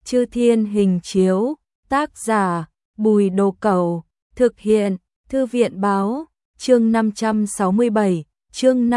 Chư Thiên Hình Chiếu, tác giả, Bùi Đồ Cẩu, thực hiện, Thư viện Báo, chương 567, chương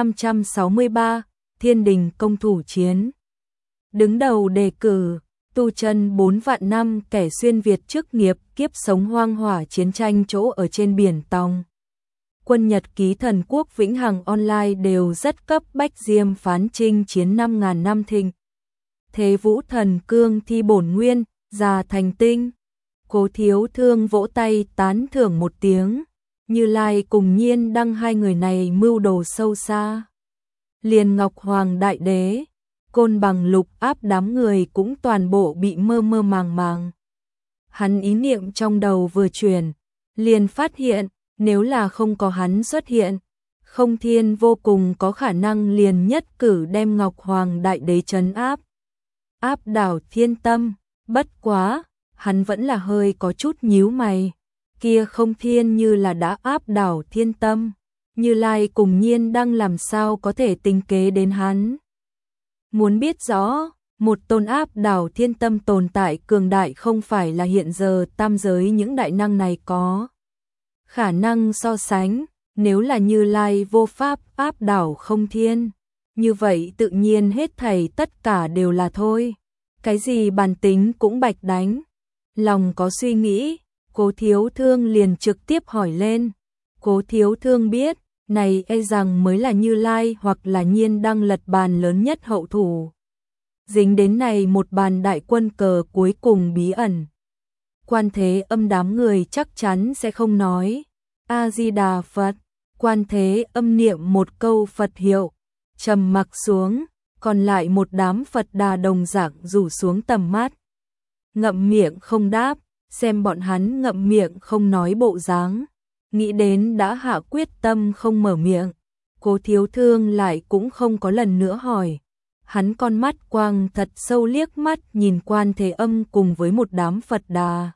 563, Thiên Đình Công Thủ Chiến. Đứng đầu đề cử, tu chân 4 vạn năm kẻ xuyên Việt chức nghiệp kiếp sống hoang hỏa chiến tranh chỗ ở trên biển Tòng. Quân Nhật ký thần quốc vĩnh hằng online đều rất cấp bách diêm phán chinh chiến 5.000 năm thịnh. Thế vũ thần cương thi bổn nguyên, già thành tinh. Cố Thiếu Thương vỗ tay tán thưởng một tiếng. Như Lai cùng Nhiên Đăng hai người này mưu đồ sâu xa. Liền Ngọc Hoàng Đại Đế, Côn Bằng Lục Áp đám người cũng toàn bộ bị mơ mơ màng màng. Hắn ý niệm trong đầu vừa chuyển, liền phát hiện, nếu là không có hắn xuất hiện, Không Thiên vô cùng có khả năng liền nhất cử đem Ngọc Hoàng Đại Đế trấn áp. Áp đảo thiên tâm, bất quá, hắn vẫn là hơi có chút nhíu mày. Kia Không Thiên như là đã áp đảo thiên tâm, Như Lai cùng Nhiên Đăng làm sao có thể tính kế đến hắn. Muốn biết rõ, một tôn áp đảo thiên tâm tồn tại cường đại không phải là hiện giờ tam giới những đại năng này có khả năng so sánh. Nếu là Như Lai vô pháp áp đảo Không Thiên, như vậy tự nhiên hết thảy tất cả đều là thôi. Cái gì bàn tính cũng bạch đánh. Lòng có suy nghĩ, Cố Thiếu Thương liền trực tiếp hỏi lên. Cố Thiếu Thương biết, này e rằng mới là Như Lai hoặc là Nhiên Đăng lật bàn lớn nhất hậu thủ. Dính đến này một bàn đại quân cờ cuối cùng bí ẩn. Quan Thế Âm đám người chắc chắn sẽ không nói. A-di-đà Phật. Quan Thế Âm niệm một câu Phật hiệu, trầm mặc xuống, còn lại một đám Phật đà đồng dạng rủ xuống tầm mắt. Ngậm miệng không đáp, xem bọn hắn ngậm miệng không nói bộ dáng, nghĩ đến đã hạ quyết tâm không mở miệng. Cố Thiếu Thương lại cũng không có lần nữa hỏi. Hắn con mắt quang thật sâu liếc mắt nhìn Quan Thế Âm cùng với một đám Phật đà.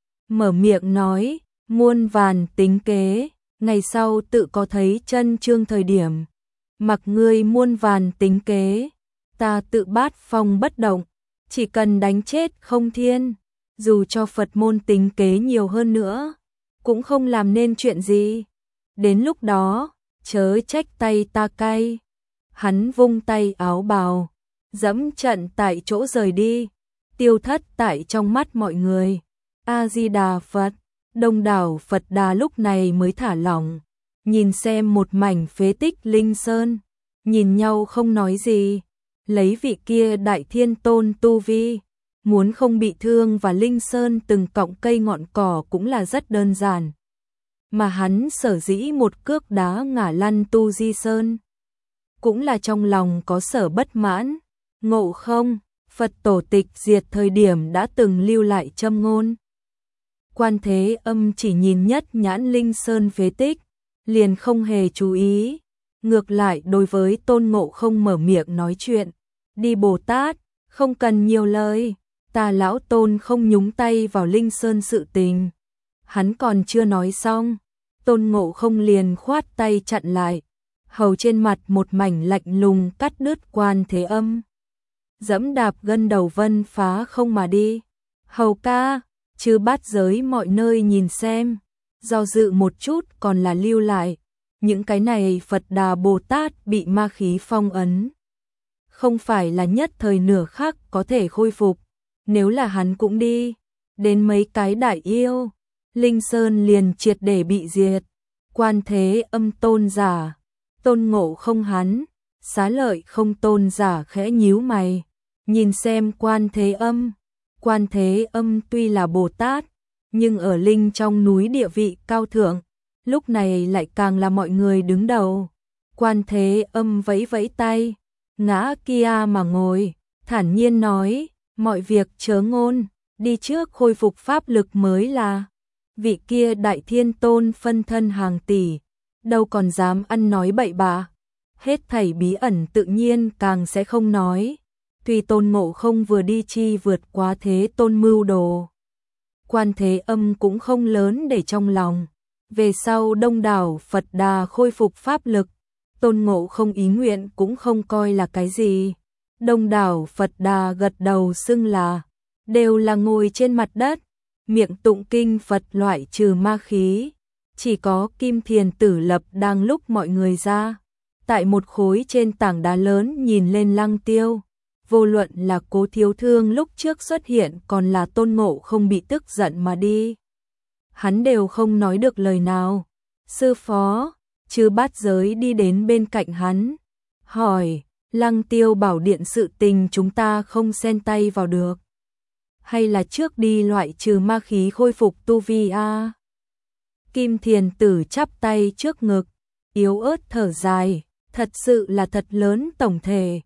Mở miệng nói, muôn vàn tính kế. Ngày sau tự có thấy chân chương thời điểm, mặc ngươi muôn vàn tính kế, ta tự bát phong bất động, chỉ cần đánh chết Không Thiên, dù cho Phật môn tính kế nhiều hơn nữa, cũng không làm nên chuyện gì. Đến lúc đó, chớ trách tay ta cay. Hắn vung tay áo bào, dẫm trận tại chỗ rời đi, tiêu thất tại trong mắt mọi người. A-di-đà Phật. Đông đảo Phật đà lúc này mới thả lỏng, nhìn xem một mảnh phế tích Linh Sơn, nhìn nhau không nói gì, lấy vị kia Đại Thiên Tôn tu vi, muốn không bị thương và Linh Sơn từng cọng cây ngọn cỏ cũng là rất đơn giản. Mà hắn sở dĩ một cước đá ngã lăn Tu Di Sơn, cũng là trong lòng có sở bất mãn. Ngộ Không, Phật tổ tịch diệt thời điểm đã từng lưu lại châm ngôn. Quan Thế Âm chỉ nhìn nhất nhãn Linh Sơn phế tích, liền không hề chú ý. Ngược lại đối với Tôn Ngộ Không mở miệng nói chuyện. Đi Bồ Tát, không cần nhiều lời, ta lão Tôn không nhúng tay vào Linh Sơn sự tình. Hắn còn chưa nói xong, Tôn Ngộ Không liền khoát tay chặn lại, hầu trên mặt một mảnh lạnh lùng cắt đứt Quan Thế Âm. Dẫm đạp gân đầu vân phá không mà đi. Hầu ca, chư bát giới mọi nơi nhìn xem, do dự một chút còn là lưu lại. Những cái này Phật Đà Bồ Tát bị ma khí phong ấn, không phải là nhất thời nửa khắc có thể khôi phục. Nếu là hắn cũng đi, đến mấy cái đại yêu, Linh Sơn liền triệt để bị diệt. Quan Thế Âm tôn giả, Tôn Ngộ Không hắn, Xá Lợi Không tôn giả khẽ nhíu mày, nhìn xem Quan Thế Âm. Quan Thế Âm tuy là Bồ Tát, nhưng ở Linh trong núi địa vị cao thượng, lúc này lại càng là mọi người đứng đầu. Quan Thế Âm vẫy vẫy tay, ngã kia mà ngồi, thản nhiên nói, mọi việc chớ ngôn, đi trước khôi phục pháp lực mới là. Vị kia Đại Thiên Tôn phân thân hàng tỷ, đâu còn dám ăn nói bậy bạ. Hết thảy bí ẩn tự nhiên càng sẽ không nói. Tuy Tôn Ngộ Không vừa đi chi vượt quá Thế Tôn mưu đồ, Quan Thế Âm cũng không lớn để trong lòng. Về sau đông đảo Phật đà khôi phục pháp lực, Tôn Ngộ Không ý nguyện cũng không coi là cái gì. Đông đảo Phật đà gật đầu xưng là đều là ngồi trên mặt đất, miệng tụng kinh Phật loại trừ ma khí. Chỉ có Kim Thiền Tử Lập đang lúc mọi người ra, tại một khối trên tảng đá lớn nhìn lên Lăng Tiêu. Vô luận là Cố Thiếu Thương lúc trước xuất hiện còn là Tôn Ngộ không bị tức giận mà đi, hắn đều không nói được lời nào. Sư phó, Chư Bát Giới đi đến bên cạnh hắn, hỏi, Lăng Tiêu bảo điện sự tình chúng ta không xen tay vào được, hay là trước đi loại trừ ma khí khôi phục tu vi a? Kim Thiền Tử chắp tay trước ngực, yếu ớt thở dài, thật sự là thật lớn tổng thể.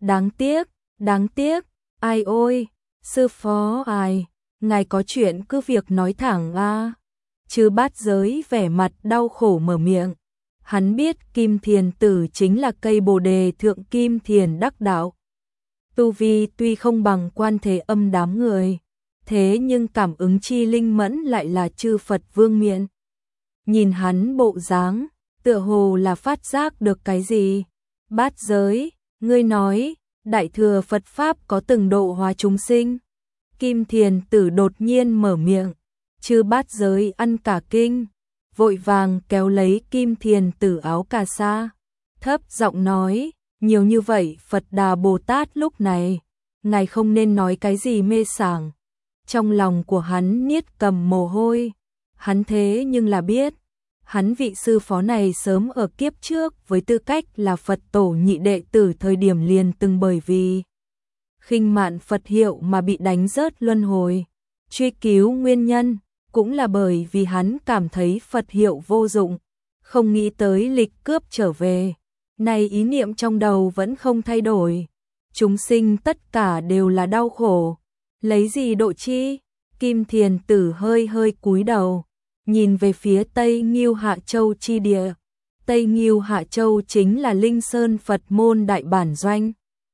Đáng tiếc, ai ôi, sư phó ai, ngài có chuyện cứ việc nói thẳng a. Chư Bát Giới vẻ mặt đau khổ mở miệng. Hắn biết Kim Thiền Tử chính là cây bồ đề thượng Kim Thiền đắc đạo. Tu vi tuy không bằng Quan Thế Âm đám người, thế nhưng cảm ứng chi linh mẫn lại là chư Phật vương miện. Nhìn hắn bộ dáng, tựa hồ là phát giác được cái gì. Bát Giới, ngươi nói, Đại thừa Phật Pháp có từng độ hóa chúng sinh. Kim Thiền Tử đột nhiên mở miệng, Chư Bát Giới ăn cả kinh, vội vàng kéo lấy Kim Thiền Tử áo cà sa, thấp giọng nói, nhiều như vậy Phật Đà Bồ Tát lúc này, ngài không nên nói cái gì mê sảng. Trong lòng của hắn niết cầm mồ hôi, hắn thế nhưng là biết, hắn vị sư phó này sớm ở kiếp trước với tư cách là Phật tổ nhị đệ tử thời điểm liền từng bởi vì khinh mạn Phật hiệu mà bị đánh rớt luân hồi. Truy cứu nguyên nhân, cũng là bởi vì hắn cảm thấy Phật hiệu vô dụng, không nghĩ tới lịch cướp trở về. Này ý niệm trong đầu vẫn không thay đổi. Chúng sinh tất cả đều là đau khổ, lấy gì độ chi? Kim Thiền Tử hơi hơi cúi đầu, nhìn về phía Tây Ngưu Hạ Châu chi địa. Tây Ngưu Hạ Châu chính là Linh Sơn Phật môn đại bản doanh.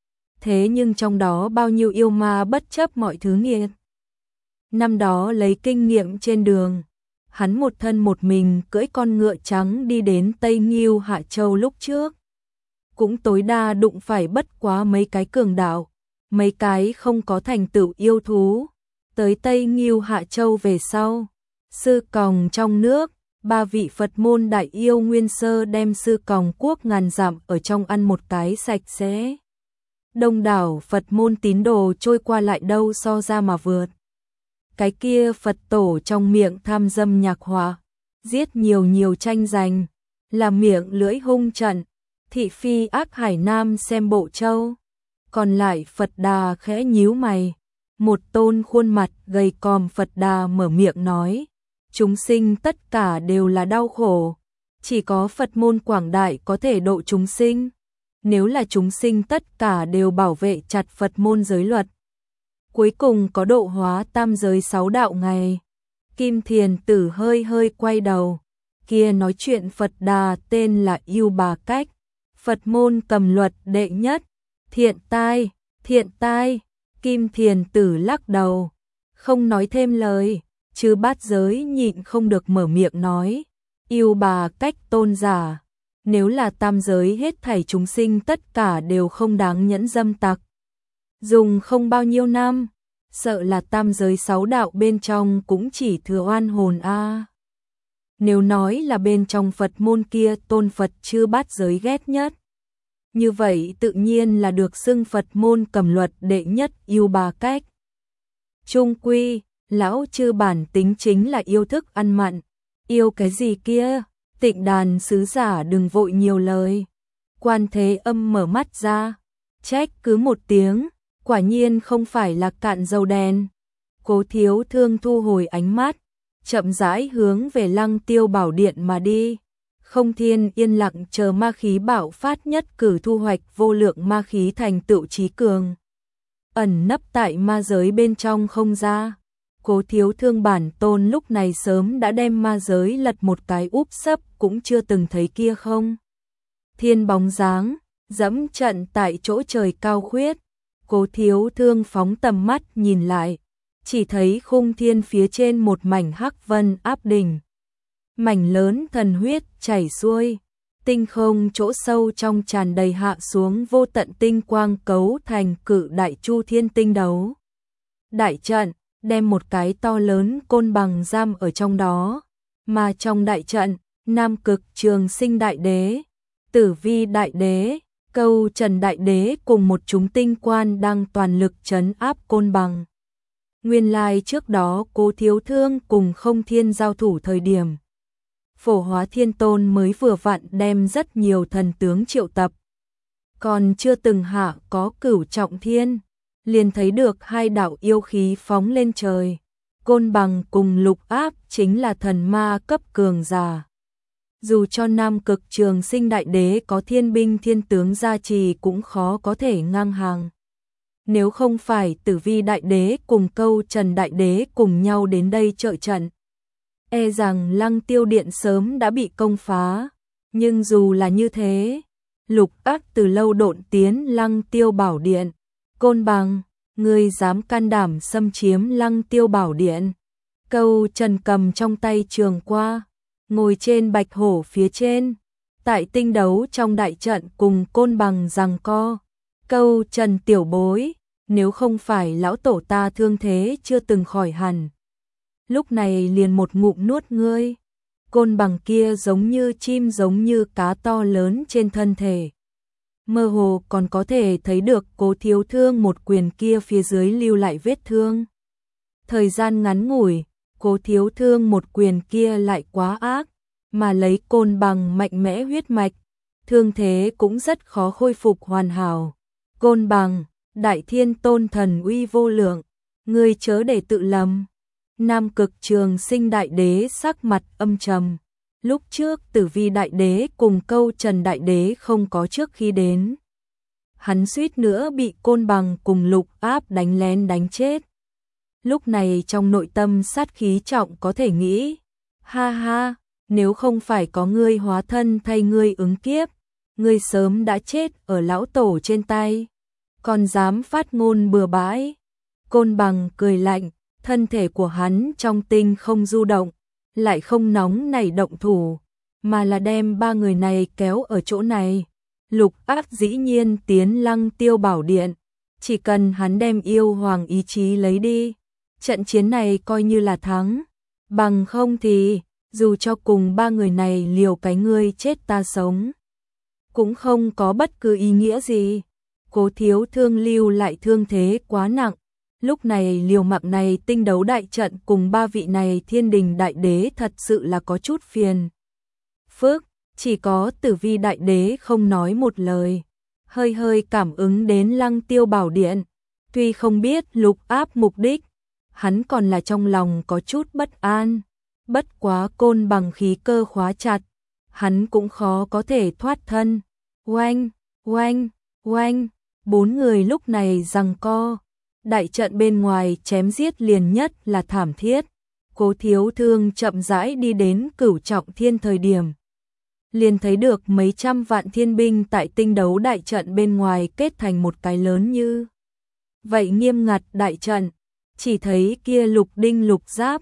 Thế nhưng trong đó bao nhiêu yêu ma bất chấp mọi thứ nghiệt. Năm đó lấy kinh nghiệm trên đường, hắn một thân một mình cưỡi con ngựa trắng đi đến Tây Ngưu Hạ Châu lúc trước. Cũng tối đa đụng phải bất quá mấy cái cường đạo, mấy cái không có thành tựu yêu thú. Tới Tây Ngưu Hạ Châu về sau, Sư Còng trong nước, ba vị Phật môn đại yêu nguyên sơ đem Sư Còng quốc ngàn dặm ở trong ăn một cái sạch sẽ. Đông đảo Phật môn tín đồ trôi qua lại đâu so ra mà vượt. Cái kia Phật tổ trong miệng tham dâm nhạc họa, giết nhiều tranh giành, là miệng lưỡi hung trận, thị phi ác hải nam xem bộ châu. Còn lại Phật Đà khẽ nhíu mày, một tôn khuôn mặt gầy còm Phật Đà mở miệng nói, chúng sinh tất cả đều là đau khổ, chỉ có Phật môn quảng đại có thể độ chúng sinh. Nếu là chúng sinh tất cả đều bảo vệ chặt Phật môn giới luật, cuối cùng có độ hóa tam giới sáu đạo ngày. Kim Thiền Tử hơi hơi quay đầu, kia nói chuyện Phật Đà tên là Yêu Bà Cách, Phật môn cầm luật đệ nhất. Thiện tai. Kim Thiền Tử lắc đầu, không nói thêm lời. Chư Bát Giới nhịn không được mở miệng nói, Yêu Bà Cách tôn giả, nếu là tam giới hết thảy chúng sinh tất cả đều không đáng nhẫn dâm tặc, dùng không bao nhiêu năm, sợ là tam giới sáu đạo bên trong cũng chỉ thừa oan hồn a. Nếu nói là bên trong Phật môn kia tôn Phật Chư Bát Giới ghét nhất, như vậy tự nhiên là được xưng Phật môn cầm luật đệ nhất Yêu Bà Cách. Trung quy, lão chư bản tính chính là yêu thức ăn mặn, yêu cái gì kia? Tịnh Đàn sứ giả đừng vội nhiều lời. Quan Thế Âm mở mắt ra, trách cứ một tiếng, quả nhiên không phải là cạn dầu đèn. Cố Thiếu Thương thu hồi ánh mắt, chậm rãi hướng về Lăng Tiêu Bảo Điện mà đi. Không Thiên yên lặng chờ ma khí bạo phát nhất cử thu hoạch vô lượng ma khí thành tựu trí cường. Ẩn nấp tại ma giới bên trong không ra. Cố Thiếu Thương bản tôn lúc này sớm đã đem ma giới lật một cái úp sấp cũng chưa từng thấy kia không. Thiên bóng dáng, dẫm trận tại chỗ trời cao khuyết. Cố Thiếu Thương phóng tầm mắt nhìn lại, chỉ thấy khung thiên phía trên một mảnh hắc vân áp đỉnh. Mảnh lớn thần huyết chảy xuôi, tinh không chỗ sâu trong tràn đầy hạ xuống vô tận tinh quang cấu thành cự đại chu thiên tinh đấu. đại trận, đem một cái to lớn côn bằng giam ở trong đó, mà trong đại trận, Nam Cực Trường Sinh Đại Đế, Tử Vi Đại Đế, Câu Trần Đại Đế cùng một chúng tinh quan đang toàn lực trấn áp côn bằng. Nguyên lai trước đó Cố Thiếu Thương cùng Không Thiên giao thủ thời điểm, Phổ Hóa Thiên Tôn mới vừa vặn đem rất nhiều thần tướng triệu tập, còn chưa từng hạ có Cửu Trọng Thiên, liền thấy được hai đạo yêu khí phóng lên trời. Côn bằng cùng Lục Áp chính là thần ma cấp cường giả. Dù cho Nam Cực Trường Sinh Đại Đế có thiên binh thiên tướng gia trì cũng khó có thể ngang hàng. Nếu không phải Tử Vi Đại Đế cùng Câu Trần Đại Đế cùng nhau đến đây trợ trận, e rằng Lăng Tiêu Điện sớm đã bị công phá. Nhưng dù là như thế, Lục Áp từ lâu độn tiến Lăng Tiêu Bảo Điện. Côn bằng, ngươi dám can đảm xâm chiếm Lăng Tiêu Bảo Điện? Câu Trần cầm trong tay trường qua, ngồi trên bạch hổ phía trên, tại tinh đấu trong đại trận cùng côn bằng giằng co. Câu Trần tiểu bối, nếu không phải lão tổ ta thương thế chưa từng khỏi hẳn, lúc này liền một ngụm nuốt ngươi. Côn bằng kia giống như chim giống như cá to lớn trên thân thể. Mơ hồ còn có thể thấy được Cố Thiếu Thương một quyền kia phía dưới lưu lại vết thương. Thời gian ngắn ngủi, Cố Thiếu Thương một quyền kia lại quá ác, mà lấy côn bằng mạnh mẽ huyết mạch, thương thế cũng rất khó khôi phục hoàn hảo. Côn bằng, Đại Thiên Tôn thần uy vô lượng, ngươi chớ để tự lầm. Nam Cực Trường Sinh Đại Đế sắc mặt âm trầm. Lúc trước Tử Vi Đại Đế cùng Câu Trần Đại Đế không có trước khi đến, hắn suýt nữa bị côn bằng cùng Lục Áp đánh lén đánh chết. Lúc này trong nội tâm sát khí trọng có thể nghĩ, ha ha, nếu không phải có ngươi hóa thân thay ngươi ứng kiếp, ngươi sớm đã chết ở lão tổ trên tay, còn dám phát ngôn bừa bãi. Côn bằng cười lạnh, thân thể của hắn trong tinh không du động, lại không nóng nảy động thủ, mà là đem ba người này kéo ở chỗ này. Lục Áp dĩ nhiên tiến Lăng Tiêu Bảo Điện, chỉ cần hắn đem yêu hoàng ý chí lấy đi, trận chiến này coi như là thắng, bằng không thì dù cho cùng ba người này liều cái ngươi chết ta sống, cũng không có bất cứ ý nghĩa gì. Cố Thiếu Thương lưu lại thương thế quá nặng, lúc này liều mạng này tinh đấu đại trận cùng ba vị này thiên đình đại đế thật sự là có chút phiền phức. Chỉ có Tử Vi Đại Đế không nói một lời, hơi hơi cảm ứng đến Lăng Tiêu Bảo Điện. Tuy không biết Lục Áp mục đích, hắn còn là trong lòng có chút bất an. Bất quá côn bằng khí cơ khóa chặt, hắn cũng khó có thể thoát thân. Oanh, oanh, oanh, bốn người lúc này giằng co. Đại trận bên ngoài chém giết liền nhất là thảm thiết. Cố Thiếu Thương chậm rãi đi đến Cửu Trọng Thiên thời điểm, liền thấy được mấy trăm vạn thiên binh tại tinh đấu đại trận bên ngoài kết thành một cái lớn như vậy nghiêm ngặt đại trận. Chỉ thấy kia lục đinh lục giáp,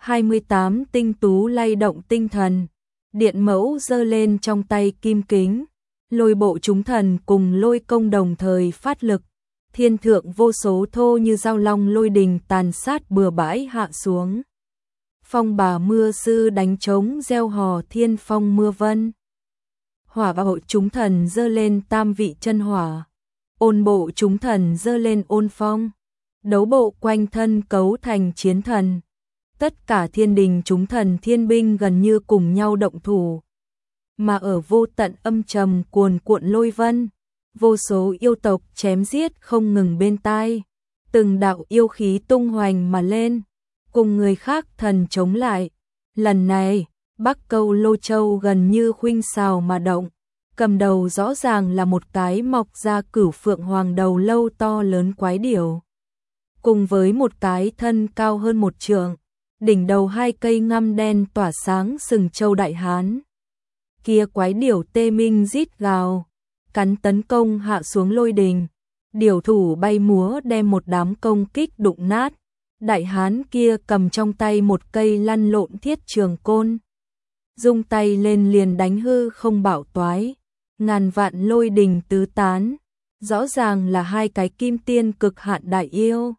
28 tinh tú lay động tinh thần, điện mẫu giơ lên trong tay kim kính, lôi bộ chúng thần cùng lôi công đồng thời phát lực, thiên thượng vô số thô như dao long lôi đình tàn sát bừa bãi hạ xuống. Phong bà mưa sư đánh trống gieo hò thiên phong mưa vân. Hỏa bộ chúng thần giơ lên tam vị chân hỏa, ôn bộ chúng thần giơ lên ôn phong, đấu bộ quanh thân cấu thành chiến thần. Tất cả thiên đình chúng thần thiên binh gần như cùng nhau động thủ. Mà ở vô tận âm trầm cuồn cuộn lôi vân, vô số yêu tộc chém giết không ngừng bên tai. Từng đạo yêu khí tung hoành mà lên, cùng người khác thần chống lại. Lần này, Bắc Câu Lô Châu gần như khuynh xào mà động. Cầm đầu rõ ràng là một cái mọc ra cửu phượng hoàng đầu lâu to lớn quái điểu, cùng với một cái thân cao hơn một trượng, đỉnh đầu hai cây ngăm đen tỏa sáng sừng châu đại hán. Kia quái điểu tê minh rít gào, cắn tấn công hạ xuống lôi đình, điểu thủ bay múa đem một đám công kích đụng nát. Đại hán kia cầm trong tay một cây lăn lộn thiết trường côn, dung tay lên liền đánh hư không bảo toái, ngàn vạn lôi đình tứ tán. Rõ ràng là hai cái kim tiên cực hạn đại yêu.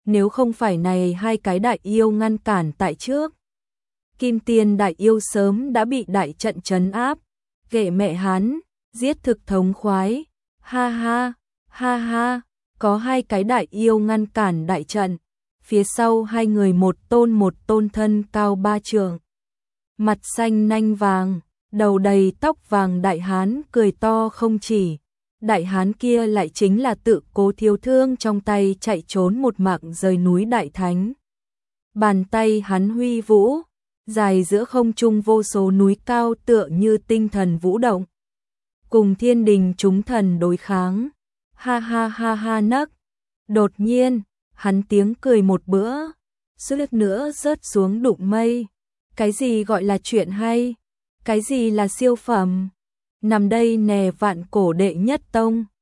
nếu không phải này hai cái đại yêu ngăn cản tại trước. Kim Tiên đại yêu sớm đã bị đại trận trấn áp, ghệ mẹ hắn, giết thực thống khoái, ha ha, có hai cái đại yêu ngăn cản đại trận, phía sau hai người một tôn thân cao 3 trượng, mặt xanh nanh vàng, đầu đầy tóc vàng đại hán cười to không chỉ, đại hán kia lại chính là tự Cố Thiếu Thương trong tay chạy trốn một mạng rời núi đại thánh. Bàn tay hắn huy vũ, dài giữa không trung vô số núi cao tựa như tinh thần vũ động. Cùng thiên đình chúng thần đối kháng, ha ha nấc. Đột nhiên, hắn tiếng cười một bữa, suýt nữa rớt xuống đụng mây. Cái gì gọi là chuyện hay? Cái gì là siêu phẩm? Nằm đây nè vạn cổ đệ nhất tông.